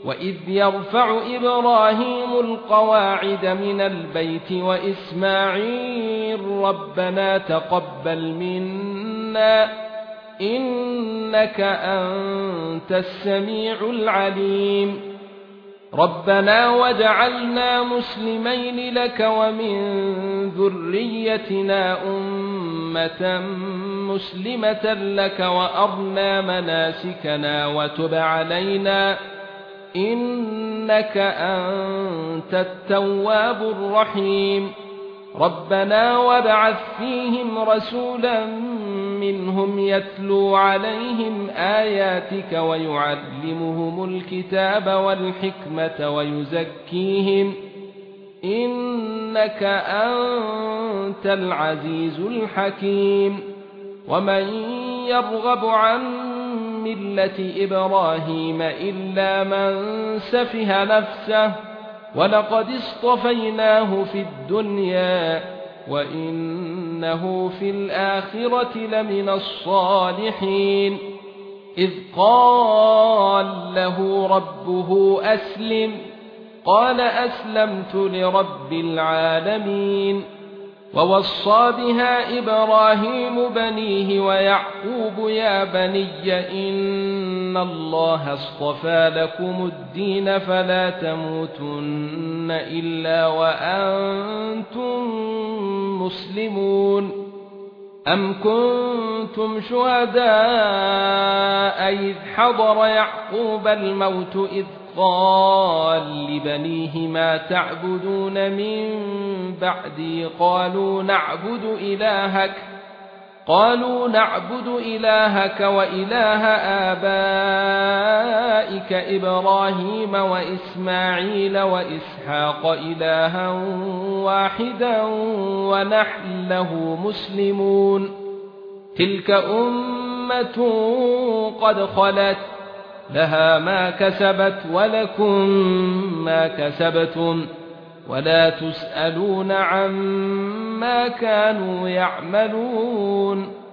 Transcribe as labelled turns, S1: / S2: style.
S1: وَإِذْ يَرْفَعُ إِبْرَاهِيمُ الْقَوَاعِدَ مِنَ الْبَيْتِ وَإِسْمَاعِيلُ رَبَّنَا تَقَبَّلْ مِنَّا إِنَّكَ أَنْتَ السَّمِيعُ الْعَلِيمُ رَبَّنَا وَاجْعَلْنَا مُسْلِمَيْنِ لَكَ وَمِنْ ذُرِّيَّتِنَا أُمَّةً مُسْلِمَةً لَكَ وَأَرِنَا مَنَاسِكَنَا وَتُبْ عَلَيْنَا إِنَّكَ أَنْتَ التَّوَّابُ الرَّحِيمُ رَبَّنَا وَابْعَثْ فِيهِمْ رَسُولًا مِنْهُمْ يَتْلُو عَلَيْهِمْ آيَاتِكَ وَيُعَلِّمُهُمُ الْكِتَابَ وَالْحِكْمَةَ وَيُزَكِّيهِمْ إِنَّكَ أَنْتَ الْعَزِيزُ الْحَكِيمُ وَمَنْ يَرْغَبُ عَنْ مِلَّةِ إِبْرَاهِيمَ إِلَّا مَنْ سَفِهَ نَفْسَهُ وَلَقَدِ اصْطَفَيْنَاهُ فِي الدُّنْيَا وَإِنَّهُ فِي الْآخِرَةِ لَمِنَ الصَّالِحِينَ إِذْ قَالَ لَهُ رَبُّهُ أَسْلِمْ قَالَ أَسْلَمْتُ لِرَبِّ الْعَالَمِينَ وَوَصَّى بِهَا إِبْرَاهِيمُ بَنِيهِ وَيَعْقُوبُ يَا بَنِيَّ إِنَّ اللَّهَ اصْطَفَى لَكُمُ الدِّينَ فَلَا تَمُوتُنَّ إِلَّا وَأَنْتُمْ مسلمون أَمْ كُنْتُمْ شُهَدَاءَ إِذْ حَضَرَ يَعْقُوبَ الْمَوْتُ إِذْ قَالَ لِبَنِيهِ مَا تَعْبُدُونَ مِنْ بَعْدِي قَالُوا نَعْبُدُ إِلَٰهَكَ وَإِلَٰهَ آبَائِكَ إِبْرَاهِيمَ وَإِسْمَاعِيلَ وَإِسْحَاقَ إِلَٰهًا وَاحِدًا وَنَحْنُ لَهُ مُسْلِمُونَ تِلْكَ أُمَّةٌ قَدْ خَلَتْ لَهَا مَا كَسَبَتْ وَلَكُمْ مَا كَسَبْتُمْ وَلَا تُسْأَلُونَ عَمَّا كَانُوا يَعْمَلُونَ